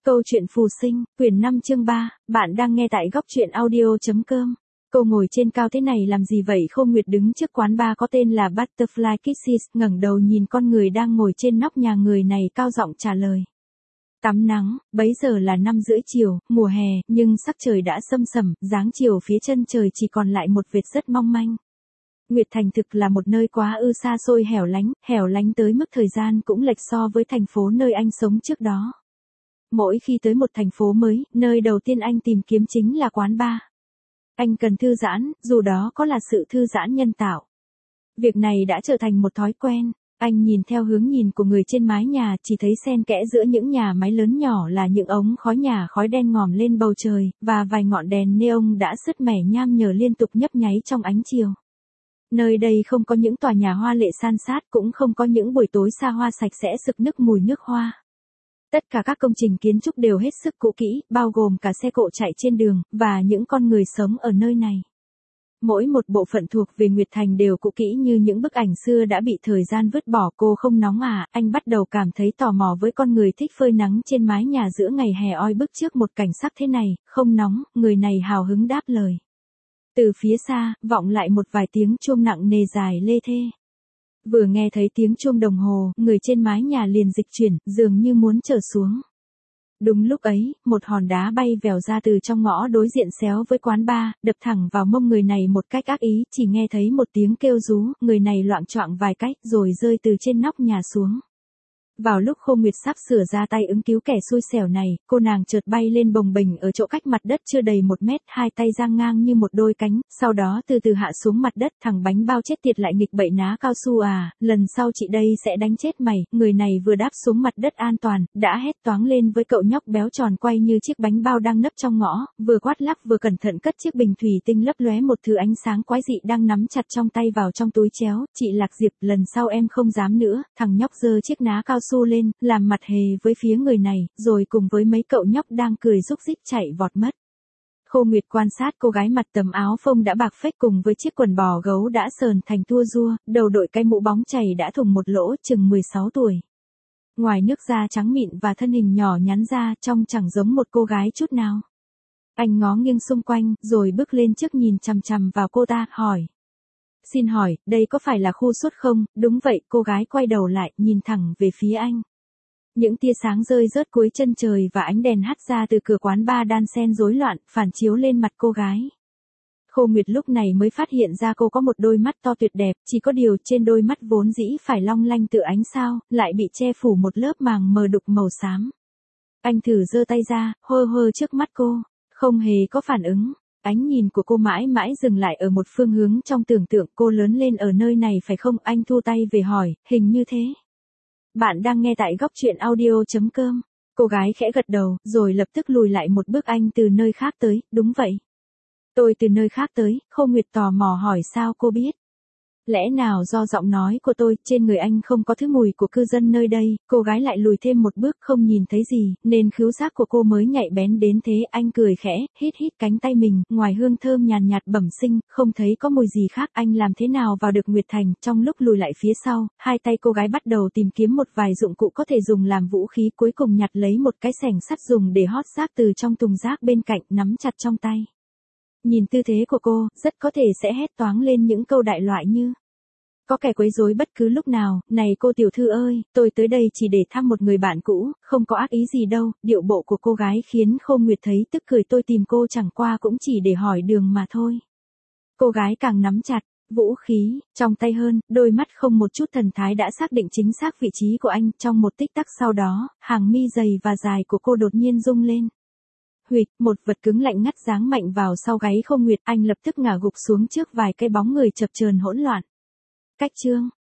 Câu chuyện phù sinh, quyển 5 chương 3, bạn đang nghe tại góc truyện audio.com. Cô ngồi trên cao thế này làm gì vậy? Khô Nguyệt đứng trước quán bar có tên là Butterfly Kisses, ngẩng đầu nhìn con người đang ngồi trên nóc nhà, người này cao giọng trả lời. Tắm nắng, bấy giờ là 5:30 chiều, mùa hè, nhưng sắc trời đã sâm sẩm, dáng chiều phía chân trời chỉ còn lại một vệt rất mong manh. Nguyệt Thành thực là một nơi quá ư xa xôi hẻo lánh tới mức thời gian cũng lệch so với thành phố nơi anh sống trước đó. Mỗi khi tới một thành phố mới, nơi đầu tiên anh tìm kiếm chính là quán bar. Anh cần thư giãn, dù đó có là sự thư giãn nhân tạo. Việc này đã trở thành một thói quen. Anh nhìn theo hướng nhìn của người trên mái nhà, chỉ thấy xen kẽ giữa những nhà máy lớn nhỏ là những ống khói nhà khói đen ngòm lên bầu trời, và vài ngọn đèn neon đã sứt mẻ nham nhở liên tục nhấp nháy trong ánh chiều. Nơi đây không có những tòa nhà hoa lệ san sát, cũng không có những buổi tối xa hoa sạch sẽ sực nức mùi nước hoa. Tất cả các công trình kiến trúc đều hết sức cũ kỹ, bao gồm cả xe cộ chạy trên đường, và những con người sống ở nơi này. Mỗi một bộ phận thuộc về Nguyệt Thành đều cũ kỹ như những bức ảnh xưa đã bị thời gian vứt bỏ. Cô không nóng à? Anh bắt đầu cảm thấy tò mò với con người thích phơi nắng trên mái nhà giữa ngày hè oi bức trước một cảnh sắc thế này. Không nóng, người này hào hứng đáp lời. Từ phía xa, vọng lại một vài tiếng chuông nặng nề dài lê thê. Vừa nghe thấy tiếng chuông đồng hồ, người trên mái nhà liền dịch chuyển, dường như muốn trở xuống. Đúng lúc ấy, một hòn đá bay vèo ra từ trong ngõ đối diện xéo với quán bar, đập thẳng vào mông người này một cách ác ý, chỉ nghe thấy một tiếng kêu rú, người này loạng choạng vài cách rồi rơi từ trên nóc nhà xuống. Vào lúc Khô Nguyệt sắp sửa ra tay ứng cứu kẻ xui xẻo này, cô nàng chợt bay lên bồng bềnh ở chỗ cách mặt đất chưa đầy 1 mét, hai tay dang ngang như một đôi cánh, sau đó từ từ hạ xuống mặt đất. Thằng bánh bao chết tiệt lại nghịch bậy ná cao su à, lần sau chị đây sẽ đánh chết mày. Người này vừa đáp xuống mặt đất an toàn, đã hét toáng lên với cậu nhóc béo tròn quay như chiếc bánh bao đang nấp trong ngõ, vừa quát lắp vừa cẩn thận cất chiếc bình thủy tinh lấp lóe một thứ ánh sáng quái dị đang nắm chặt trong tay vào trong túi chéo. Chị Lạc Diệp, lần sau em không dám nữa. Thằng nhóc giơ chiếc ná cao su lên, làm mặt hề với phía người này, rồi cùng với mấy cậu nhóc đang cười rúc rích chạy vọt mất. Khô Nguyệt quan sát cô gái mặc tấm áo phông đã bạc phết cùng với chiếc quần bò gấu đã sờn thành tua rua, đầu đội cái mũ bóng chảy đã thủng một lỗ, chừng 16 tuổi. Ngoài nước da trắng mịn và thân hình nhỏ nhắn ra, trông chẳng giống một cô gái chút nào. Anh ngó nghiêng xung quanh, rồi bước lên trước nhìn chằm chằm vào cô ta, hỏi. Xin hỏi, đây có phải là khu sốt không? Đúng vậy. Cô gái quay đầu lại, nhìn thẳng về phía anh. Những tia sáng rơi rớt cuối chân trời và ánh đèn hắt ra từ cửa quán bar đan xen rối loạn, phản chiếu lên mặt cô gái. Khô Nguyệt lúc này mới phát hiện ra cô có một đôi mắt to tuyệt đẹp, chỉ có điều trên đôi mắt vốn dĩ phải long lanh tựa ánh sao, lại bị che phủ một lớp màng mờ đục màu xám. Anh thử giơ tay ra, hơ trước mắt cô, không hề có phản ứng. Ánh nhìn của cô mãi mãi dừng lại ở một phương hướng trong tưởng tượng. Cô lớn lên ở nơi này phải không? Anh thu tay về hỏi, hình như thế. Bạn đang nghe tại góc truyện audio.com. Cô gái khẽ gật đầu, rồi lập tức lùi lại một bước. Anh từ nơi khác tới, đúng vậy. Tôi từ nơi khác tới. Khô Nguyệt tò mò hỏi sao cô biết. Lẽ nào do giọng nói của tôi, trên người anh không có thứ mùi của cư dân nơi đây. Cô gái lại lùi thêm một bước, không nhìn thấy gì, nên khứu giác của cô mới nhạy bén đến thế. Anh cười khẽ, hít cánh tay mình, ngoài hương thơm nhàn nhạt bẩm sinh, không thấy có mùi gì khác. Anh làm thế nào vào được Nguyệt Thành? Trong lúc lùi lại phía sau, hai tay cô gái bắt đầu tìm kiếm một vài dụng cụ có thể dùng làm vũ khí, cuối cùng nhặt lấy một cái xẻng sắt dùng để hót rác từ trong thùng rác bên cạnh, nắm chặt trong tay. Nhìn tư thế của cô, rất có thể sẽ hét toáng lên những câu đại loại như. Có kẻ quấy rối bất cứ lúc nào. Này cô tiểu thư ơi, tôi tới đây chỉ để thăm một người bạn cũ, không có ác ý gì đâu. Điệu bộ của cô gái khiến Khô Nguyệt thấy tức cười. Tôi tìm cô chẳng qua cũng chỉ để hỏi đường mà thôi. Cô gái càng nắm chặt vũ khí trong tay hơn, đôi mắt không một chút thần thái đã xác định chính xác vị trí của anh. Trong một tích tắc sau đó, hàng mi dày và dài của cô đột nhiên rung lên. Huỵch, một vật cứng lạnh ngắt giáng mạnh vào sau gáy Khô Nguyệt. Anh lập tức ngả gục xuống trước vài cái bóng người chập chờn hỗn loạn. Cách chương